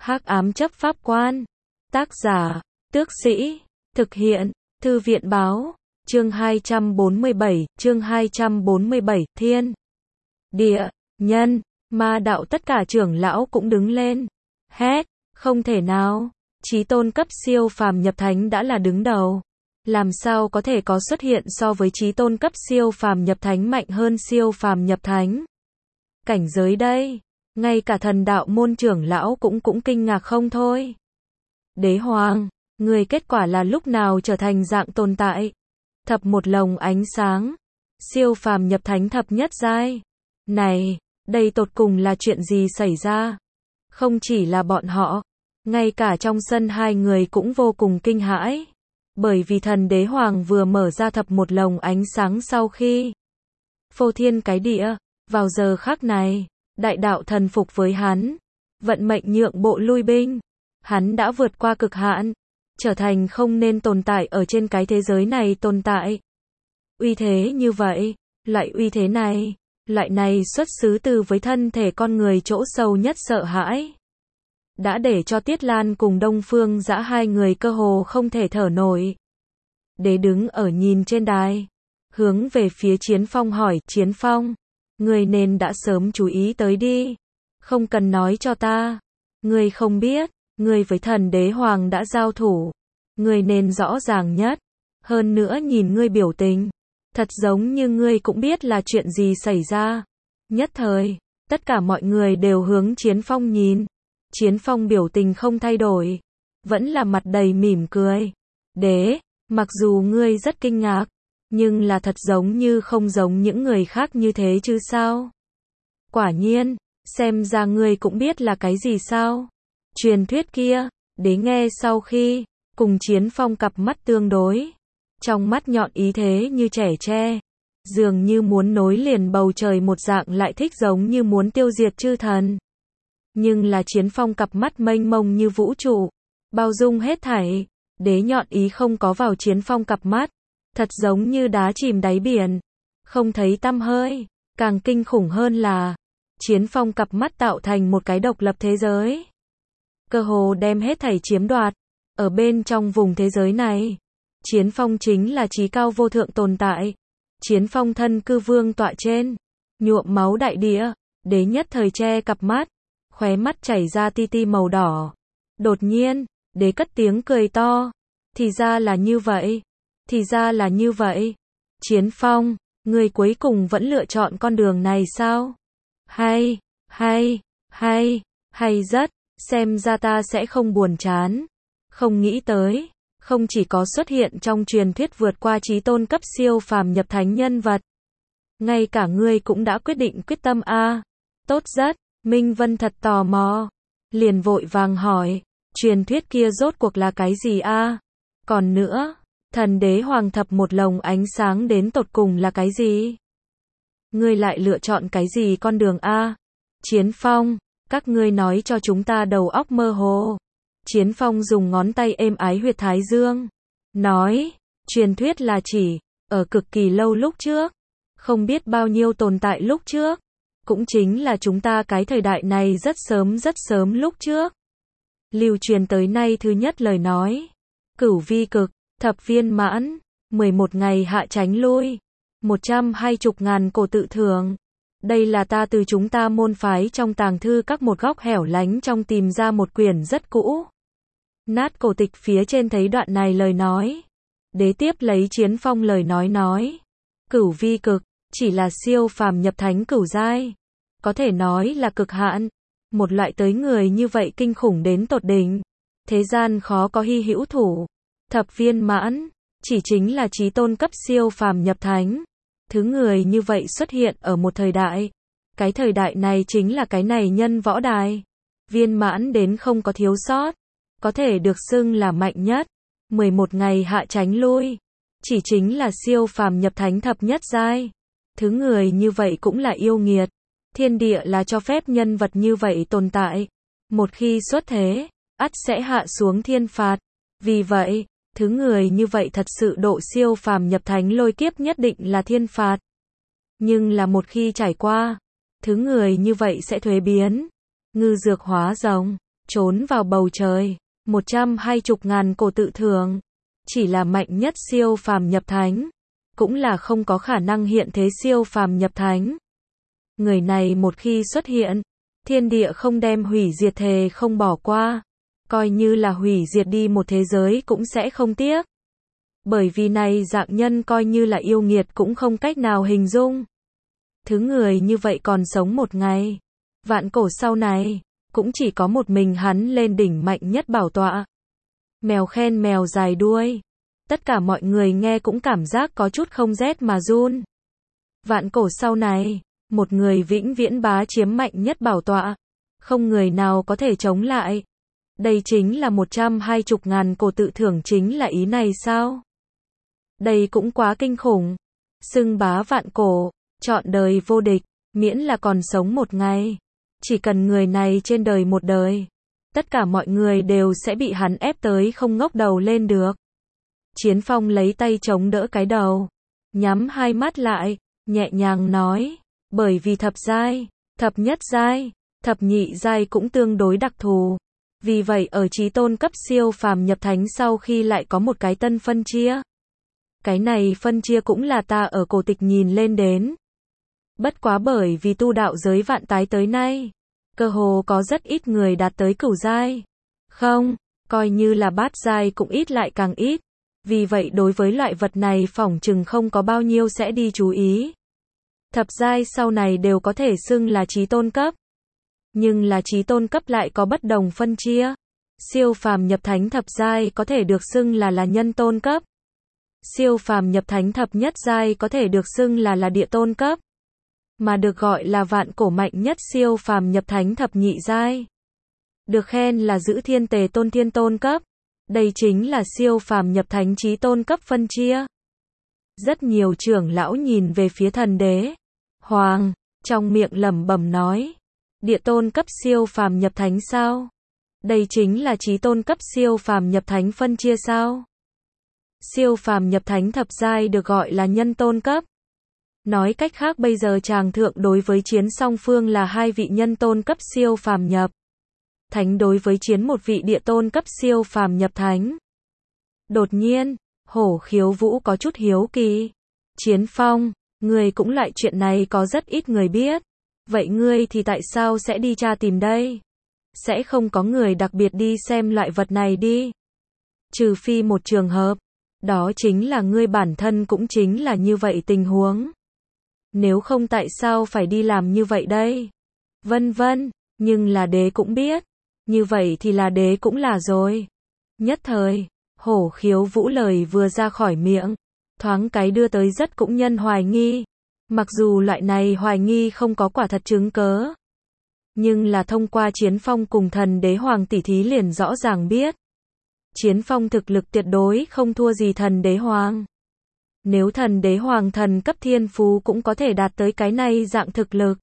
Hắc ám chấp pháp quan. Tác giả, Tước Sĩ. Thực hiện, Thư viện báo. Chương 247, Thiên, Địa, Nhân, Ma đạo tất cả trưởng lão cũng đứng lên. Hét, không thể nào. Chí tôn cấp siêu phàm nhập thánh đã là đứng đầu. Làm sao có thể có xuất hiện so với chí tôn cấp siêu phàm nhập thánh mạnh hơn siêu phàm nhập thánh? Cảnh giới đây, ngay cả thần đạo môn trưởng lão cũng kinh ngạc không thôi. Đế Hoàng, người kết quả là lúc nào trở thành dạng tồn tại? Thập một lồng ánh sáng, siêu phàm nhập thánh thập nhất giai. Này, đây tột cùng là chuyện gì xảy ra? Không chỉ là bọn họ, ngay cả trong sân hai người cũng vô cùng kinh hãi. Bởi vì thần đế hoàng vừa mở ra thập một lồng ánh sáng sau khi phô thiên cái địa, vào giờ khắc này, đại đạo thần phục với hắn, vận mệnh nhượng bộ lui binh. Hắn đã vượt qua cực hạn, trở thành không nên tồn tại ở trên cái thế giới này tồn tại. Uy thế như vậy, loại uy thế này, loại này xuất xứ từ với thân thể con người chỗ sâu nhất sợ hãi. Đã để cho Tiết Lan cùng Đông Phương Dã hai người cơ hồ không thể thở nổi. Đế đứng ở nhìn trên đài, hướng về phía Chiến Phong hỏi, Chiến Phong, người nên đã sớm chú ý tới đi, không cần nói cho ta, người không biết, người với thần đế hoàng đã giao thủ, người nên rõ ràng nhất, hơn nữa nhìn ngươi biểu tình, thật giống như ngươi cũng biết là chuyện gì xảy ra. Nhất thời, tất cả mọi người đều hướng Chiến Phong nhìn. Chiến Phong biểu tình không thay đổi, vẫn là mặt đầy mỉm cười. Đế, mặc dù ngươi rất kinh ngạc, nhưng là thật giống như không giống những người khác như thế chứ sao? Quả nhiên, xem ra ngươi cũng biết là cái gì sao? Truyền thuyết kia, đế nghe sau khi, cùng Chiến Phong cặp mắt tương đối. Trong mắt nhọn ý thế như trẻ tre, dường như muốn nối liền bầu trời một dạng lại thích giống như muốn tiêu diệt chư thần. Nhưng là Chiến Phong cặp mắt mênh mông như vũ trụ, bao dung hết thảy, đế nhọn ý không có vào Chiến Phong cặp mắt, thật giống như đá chìm đáy biển, không thấy tăm hơi, càng kinh khủng hơn là, Chiến Phong cặp mắt tạo thành một cái độc lập thế giới. Cơ hồ đem hết thảy chiếm đoạt, ở bên trong vùng thế giới này, Chiến Phong chính là chí cao vô thượng tồn tại, Chiến Phong thân cư vương tọa trên, nhuộm máu đại địa, đế nhất thời che cặp mắt. Khóe mắt chảy ra ti ti màu đỏ. Đột nhiên, đế cất tiếng cười to. Thì ra là như vậy. Thì ra là như vậy. Chiến Phong, người cuối cùng vẫn lựa chọn con đường này sao? Hay rất. Xem ra ta sẽ không buồn chán. Không nghĩ tới, không chỉ có xuất hiện trong truyền thuyết vượt qua chí tôn cấp siêu phàm nhập thánh nhân vật. Ngay cả ngươi cũng đã quyết định quyết tâm a. Tốt rất. Minh Vân thật tò mò, liền vội vàng hỏi, truyền thuyết kia rốt cuộc là cái gì a? Còn nữa, thần đế hoàng thập một lồng ánh sáng đến tột cùng là cái gì? Ngươi lại lựa chọn cái gì con đường a? Chiến Phong, các ngươi nói cho chúng ta đầu óc mơ hồ. Chiến Phong dùng ngón tay êm ái huyệt thái dương, nói, truyền thuyết là chỉ, ở cực kỳ lâu lúc trước, không biết bao nhiêu tồn tại lúc trước. Cũng chính là chúng ta cái thời đại này rất sớm lúc trước. Lưu truyền tới nay thứ nhất lời nói. Cửu vi cực, thập viên mãn, 11 ngày hạ tránh lui, 120.000 cổ tự thưởng. Đây là ta từ chúng ta môn phái trong tàng thư các một góc hẻo lánh trong tìm ra một quyển rất cũ. Nát cổ tịch phía trên thấy đoạn này lời nói. Đế tiếp lấy Chiến Phong lời nói. Cửu vi cực. Chỉ là siêu phàm nhập thánh cửu giai, có thể nói là cực hạn, một loại tới người như vậy kinh khủng đến tột đỉnh, thế gian khó có hy hữu thủ. Thập viên mãn, chỉ chính là chí tôn cấp siêu phàm nhập thánh, thứ người như vậy xuất hiện ở một thời đại, cái thời đại này chính là cái này nhân võ đài, viên mãn đến không có thiếu sót, có thể được xưng là mạnh nhất, 11 ngày hạ tránh lui, chỉ chính là siêu phàm nhập thánh thập nhất giai. Thứ người như vậy cũng là yêu nghiệt. Thiên địa là cho phép nhân vật như vậy tồn tại. Một khi xuất thế, ắt sẽ hạ xuống thiên phạt. Vì vậy, thứ người như vậy thật sự độ siêu phàm nhập thánh lôi kiếp nhất định là thiên phạt. Nhưng là một khi trải qua, thứ người như vậy sẽ thuế biến. Ngư dược hóa rồng. trốn vào bầu trời, 120.000 cổ tự thượng, chỉ là mạnh nhất siêu phàm nhập thánh, cũng là không có khả năng hiện thế siêu phàm nhập thánh. Người này một khi xuất hiện, thiên địa không đem hủy diệt thề không bỏ qua, coi như là hủy diệt đi một thế giới cũng sẽ không tiếc. Bởi vì này dạng nhân coi như là yêu nghiệt cũng không cách nào hình dung. Thứ người như vậy còn sống một ngày, vạn cổ sau này, cũng chỉ có một mình hắn lên đỉnh mạnh nhất bảo tọa. Mèo khen mèo dài đuôi. Tất cả mọi người nghe cũng cảm giác có chút không rét mà run. Vạn cổ sau này, một người vĩnh viễn bá chiếm mạnh nhất bảo tọa, không người nào có thể chống lại. Đây chính là 120.000 cổ tự thưởng, chính là ý này sao? Đây cũng quá kinh khủng. Xưng bá vạn cổ, trọn đời vô địch, miễn là còn sống một ngày. Chỉ cần người này trên đời một đời, tất cả mọi người đều sẽ bị hắn ép tới không ngóc đầu lên được. Chiến Phong lấy tay chống đỡ cái đầu, nhắm hai mắt lại, nhẹ nhàng nói, bởi vì thập giai, thập nhất giai, thập nhị giai cũng tương đối đặc thù. Vì vậy ở chí tôn cấp siêu phàm nhập thánh sau khi lại có một cái tân phân chia. Cái này phân chia cũng là ta ở cổ tịch nhìn lên đến. Bất quá bởi vì tu đạo giới vạn tái tới nay, cơ hồ có rất ít người đạt tới cửu giai. Không, coi như là bát giai cũng ít lại càng ít. Vì vậy đối với loại vật này phỏng chừng không có bao nhiêu sẽ đi chú ý. Thập giai sau này đều có thể xưng là chí tôn cấp. Nhưng là chí tôn cấp lại có bất đồng phân chia. Siêu phàm nhập thánh thập giai có thể được xưng là nhân tôn cấp. Siêu phàm nhập thánh thập nhất giai có thể được xưng là địa tôn cấp. Mà được gọi là vạn cổ mạnh nhất siêu phàm nhập thánh thập nhị giai, được khen là giữ thiên tề tôn thiên tôn cấp. Đây chính là siêu phàm nhập thánh chí tôn cấp phân chia. Rất nhiều trưởng lão nhìn về phía thần đế Hoàng, trong miệng lẩm bẩm nói, địa tôn cấp siêu phàm nhập thánh sao? Đây chính là chí tôn cấp siêu phàm nhập thánh phân chia sao? Siêu phàm nhập thánh thập giai được gọi là nhân tôn cấp. Nói cách khác bây giờ chàng thượng đối với chiến song phương là hai vị nhân tôn cấp siêu phàm nhập thánh đối với chiến một vị địa tôn cấp siêu phàm nhập thánh. Đột nhiên, Hổ Khiếu Vũ có chút hiếu kỳ. Chiến Phong, ngươi cũng lại chuyện này có rất ít người biết. Vậy ngươi thì tại sao sẽ đi tra tìm đây? Sẽ không có người đặc biệt đi xem loại vật này đi. Trừ phi một trường hợp, đó chính là ngươi bản thân cũng chính là như vậy tình huống. Nếu không tại sao phải đi làm như vậy đây? Vân vân, nhưng là đế cũng biết. Như vậy thì là đế cũng là rồi. Nhất thời, Hổ Khiếu Vũ lời vừa ra khỏi miệng, thoáng cái đưa tới rất cũng nhân hoài nghi. Mặc dù loại này hoài nghi không có quả thật chứng cớ, nhưng là thông qua Chiến Phong cùng thần đế Hoàng tỉ thí liền rõ ràng biết. Chiến Phong thực lực tuyệt đối không thua gì thần đế Hoàng. Nếu thần đế Hoàng thần cấp thiên phú cũng có thể đạt tới cái này dạng thực lực.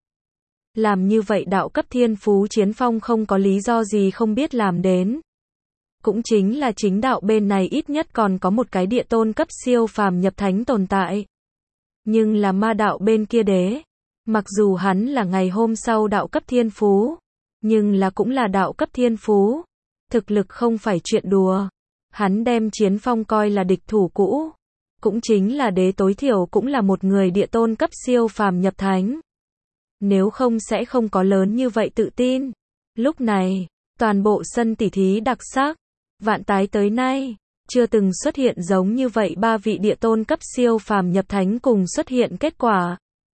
Làm như vậy đạo cấp thiên phú Chiến Phong không có lý do gì không biết làm đến. Cũng chính là chính đạo bên này ít nhất còn có một cái địa tôn cấp siêu phàm nhập thánh tồn tại. Nhưng là ma đạo bên kia đế, mặc dù hắn là ngày hôm sau đạo cấp thiên phú, nhưng là cũng là đạo cấp thiên phú. Thực lực không phải chuyện đùa. Hắn đem Chiến Phong coi là địch thủ cũ. Cũng chính là đế tối thiểu cũng là một người địa tôn cấp siêu phàm nhập thánh. Nếu không sẽ không có lớn như vậy tự tin. Lúc này, toàn bộ sân tỉ thí đặc sắc, vạn tái tới nay, chưa từng xuất hiện giống như vậy ba vị địa tôn cấp siêu phàm nhập thánh cùng xuất hiện kết quả.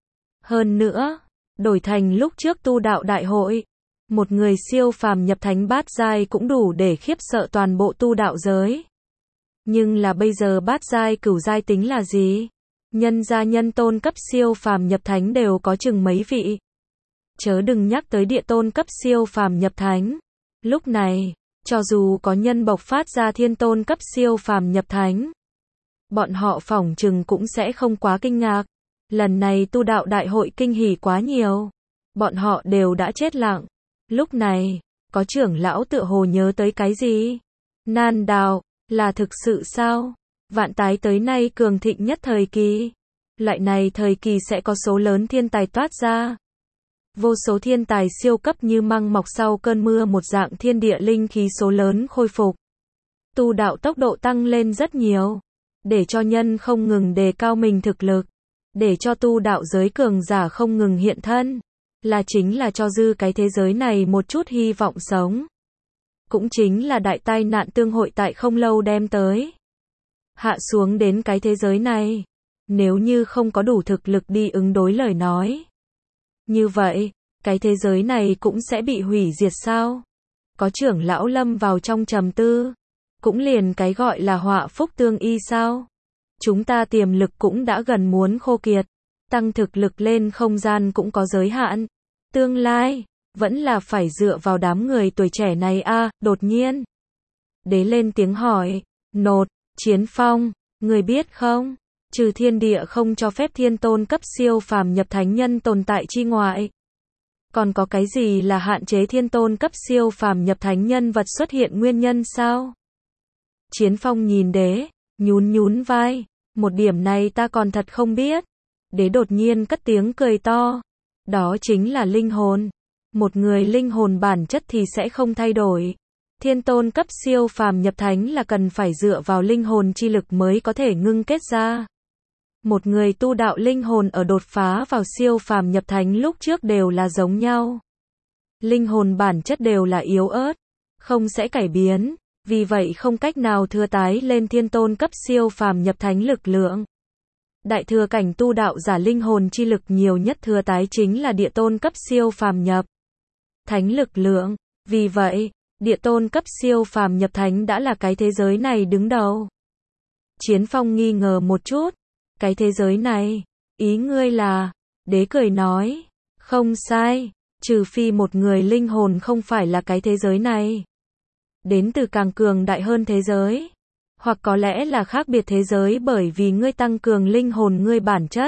Hơn nữa, đổi thành lúc trước tu đạo đại hội, một người siêu phàm nhập thánh bát giai cũng đủ để khiếp sợ toàn bộ tu đạo giới. Nhưng là bây giờ bát giai cửu giai tính là gì? Nhân gia nhân tôn cấp siêu phàm nhập thánh đều có chừng mấy vị. Chớ đừng nhắc tới địa tôn cấp siêu phàm nhập thánh. Lúc này, cho dù có nhân bộc phát ra thiên tôn cấp siêu phàm nhập thánh, bọn họ phỏng chừng cũng sẽ không quá kinh ngạc. Lần này tu đạo đại hội kinh hỉ quá nhiều. Bọn họ đều đã chết lặng. Lúc này, có trưởng lão tựa hồ nhớ tới cái gì? Nan đạo, là thực sự sao? Vạn tái tới nay cường thịnh nhất thời kỳ. Loại này thời kỳ sẽ có số lớn thiên tài toát ra. Vô số thiên tài siêu cấp như măng mọc sau cơn mưa một dạng thiên địa linh khí số lớn khôi phục. Tu đạo tốc độ tăng lên rất nhiều. Để cho nhân không ngừng đề cao mình thực lực. Để cho tu đạo giới cường giả không ngừng hiện thân. Là chính là cho dư cái thế giới này một chút hy vọng sống. Cũng chính là đại tai nạn tương hội tại không lâu đem tới. Hạ xuống đến cái thế giới này. Nếu như không có đủ thực lực đi ứng đối lời nói. Như vậy, cái thế giới này cũng sẽ bị hủy diệt sao? Có trưởng lão lâm vào trong trầm tư. Cũng liền cái gọi là họa phúc tương y sao? Chúng ta tiềm lực cũng đã gần muốn khô kiệt. Tăng thực lực lên không gian cũng có giới hạn. Tương lai, vẫn là phải dựa vào đám người tuổi trẻ này a. Đột nhiên. Đế lên tiếng hỏi. Nột, Chiến Phong, người biết không? Trừ thiên địa không cho phép thiên tôn cấp siêu phàm nhập thánh nhân tồn tại chi ngoại. Còn có cái gì là hạn chế thiên tôn cấp siêu phàm nhập thánh nhân vật xuất hiện nguyên nhân sao? Chiến Phong nhìn đế, nhún vai. Một điểm này ta còn thật không biết. Đế đột nhiên cất tiếng cười to. Đó chính là linh hồn. Một người linh hồn bản chất thì sẽ không thay đổi. Thiên tôn cấp siêu phàm nhập thánh là cần phải dựa vào linh hồn chi lực mới có thể ngưng kết ra. Một người tu đạo linh hồn ở đột phá vào siêu phàm nhập thánh lúc trước đều là giống nhau. Linh hồn bản chất đều là yếu ớt, không sẽ cải biến, vì vậy không cách nào thừa tái lên thiên tôn cấp siêu phàm nhập thánh lực lượng. Đại thừa cảnh tu đạo giả linh hồn chi lực nhiều nhất thừa tái chính là địa tôn cấp siêu phàm nhập thánh lực lượng, vì vậy, địa tôn cấp siêu phàm nhập thánh đã là cái thế giới này đứng đầu. Chiến Phong nghi ngờ một chút. Cái thế giới này, ý ngươi là, đế cười nói, không sai, trừ phi một người linh hồn không phải là cái thế giới này. Đến từ càng cường đại hơn thế giới, hoặc có lẽ là khác biệt thế giới bởi vì ngươi tăng cường linh hồn ngươi bản chất.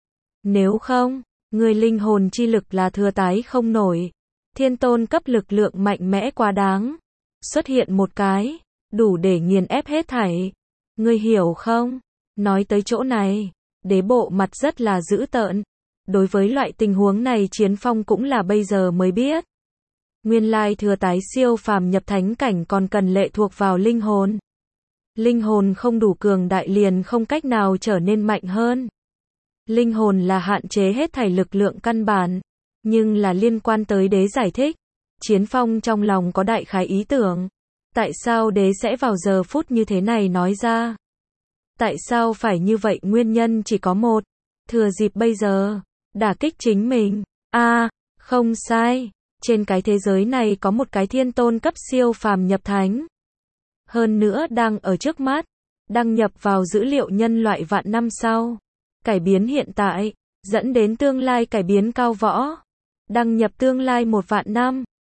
Nếu không, ngươi linh hồn chi lực là thừa tái không nổi. Thiên tôn cấp lực lượng mạnh mẽ quá đáng. Xuất hiện một cái, đủ để nghiền ép hết thảy. Ngươi hiểu không? Nói tới chỗ này, đế bộ mặt rất là dữ tợn. Đối với loại tình huống này Chiến Phong cũng là bây giờ mới biết. Nguyên lai thừa tái siêu phàm nhập thánh cảnh còn cần lệ thuộc vào linh hồn. Linh hồn không đủ cường đại liền không cách nào trở nên mạnh hơn. Linh hồn là hạn chế hết thảy lực lượng căn bản, nhưng là liên quan tới đế giải thích. Chiến Phong trong lòng có đại khái ý tưởng. Tại sao đế sẽ vào giờ phút như thế này nói ra? Tại sao phải như vậy nguyên nhân chỉ có một. Thừa dịp bây giờ, đả kích chính mình. Không sai. Trên cái thế giới này có một cái thiên tôn cấp siêu phàm nhập thánh. Hơn nữa đang ở trước mắt. Đăng nhập vào dữ liệu nhân loại vạn năm sau. Cải biến hiện tại, dẫn đến tương lai cải biến cao võ. Đăng nhập tương lai 1 vạn năm.